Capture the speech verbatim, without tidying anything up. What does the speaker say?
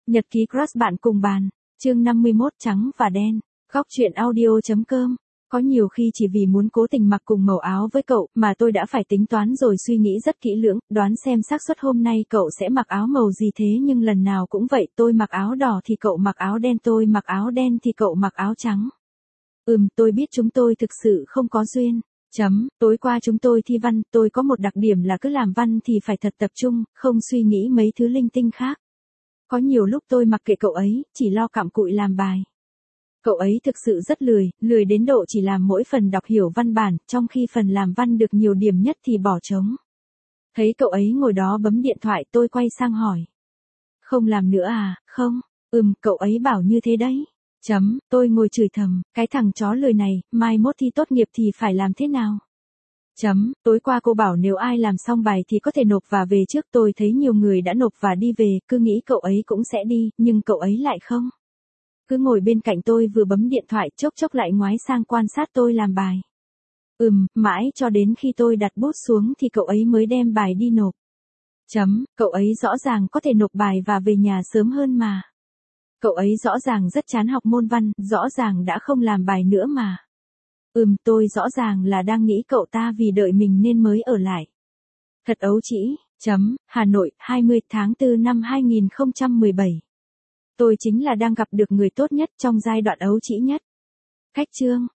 Nhật ký crush bạn cùng bàn, chương năm mươi mốt trắng và đen, góc truyện audio.com. Có nhiều khi chỉ vì muốn cố tình mặc cùng màu áo với cậu mà tôi đã phải tính toán rồi suy nghĩ rất kỹ lưỡng, đoán xem xác suất hôm nay cậu sẽ mặc áo màu gì thế nhưng lần nào cũng vậy, tôi mặc áo đỏ thì cậu mặc áo đen, tôi mặc áo đen thì cậu mặc áo trắng. Ừm, tôi biết chúng tôi thực sự không có duyên. Chấm, tối qua chúng tôi thi văn, tôi có một đặc điểm là cứ làm văn thì phải thật tập trung, không suy nghĩ mấy thứ linh tinh khác. Có nhiều lúc tôi mặc kệ cậu ấy, chỉ lo cặm cụi làm bài. Cậu ấy thực sự rất lười, lười đến độ chỉ làm mỗi phần đọc hiểu văn bản, trong khi phần làm văn được nhiều điểm nhất thì bỏ trống. Thấy cậu ấy ngồi đó bấm điện thoại, tôi quay sang hỏi. Không làm nữa à, không, ừm, cậu ấy bảo như thế đấy. Chấm, tôi ngồi chửi thầm, cái thằng chó lười này, mai mốt thi tốt nghiệp thì phải làm thế nào? Chấm, tối qua cô bảo nếu ai làm xong bài thì có thể nộp và về trước, tôi thấy nhiều người đã nộp và đi về, cứ nghĩ cậu ấy cũng sẽ đi, nhưng cậu ấy lại không. Cứ ngồi bên cạnh tôi vừa bấm điện thoại chốc chốc lại ngoái sang quan sát tôi làm bài. Ừm, mãi cho đến khi tôi đặt bút xuống thì cậu ấy mới đem bài đi nộp. Chấm, cậu ấy rõ ràng có thể nộp bài và về nhà sớm hơn mà. Cậu ấy rõ ràng rất chán học môn văn, rõ ràng đã không làm bài nữa mà. Ừm, tôi rõ ràng là đang nghĩ cậu ta vì đợi mình nên mới ở lại. Thật ấu trĩ. Chấm, Hà Nội, hai mươi tháng tư năm hai nghìn không trăm mười bảy. Tôi chính là đang gặp được người tốt nhất trong giai đoạn ấu trĩ nhất. Khách chương.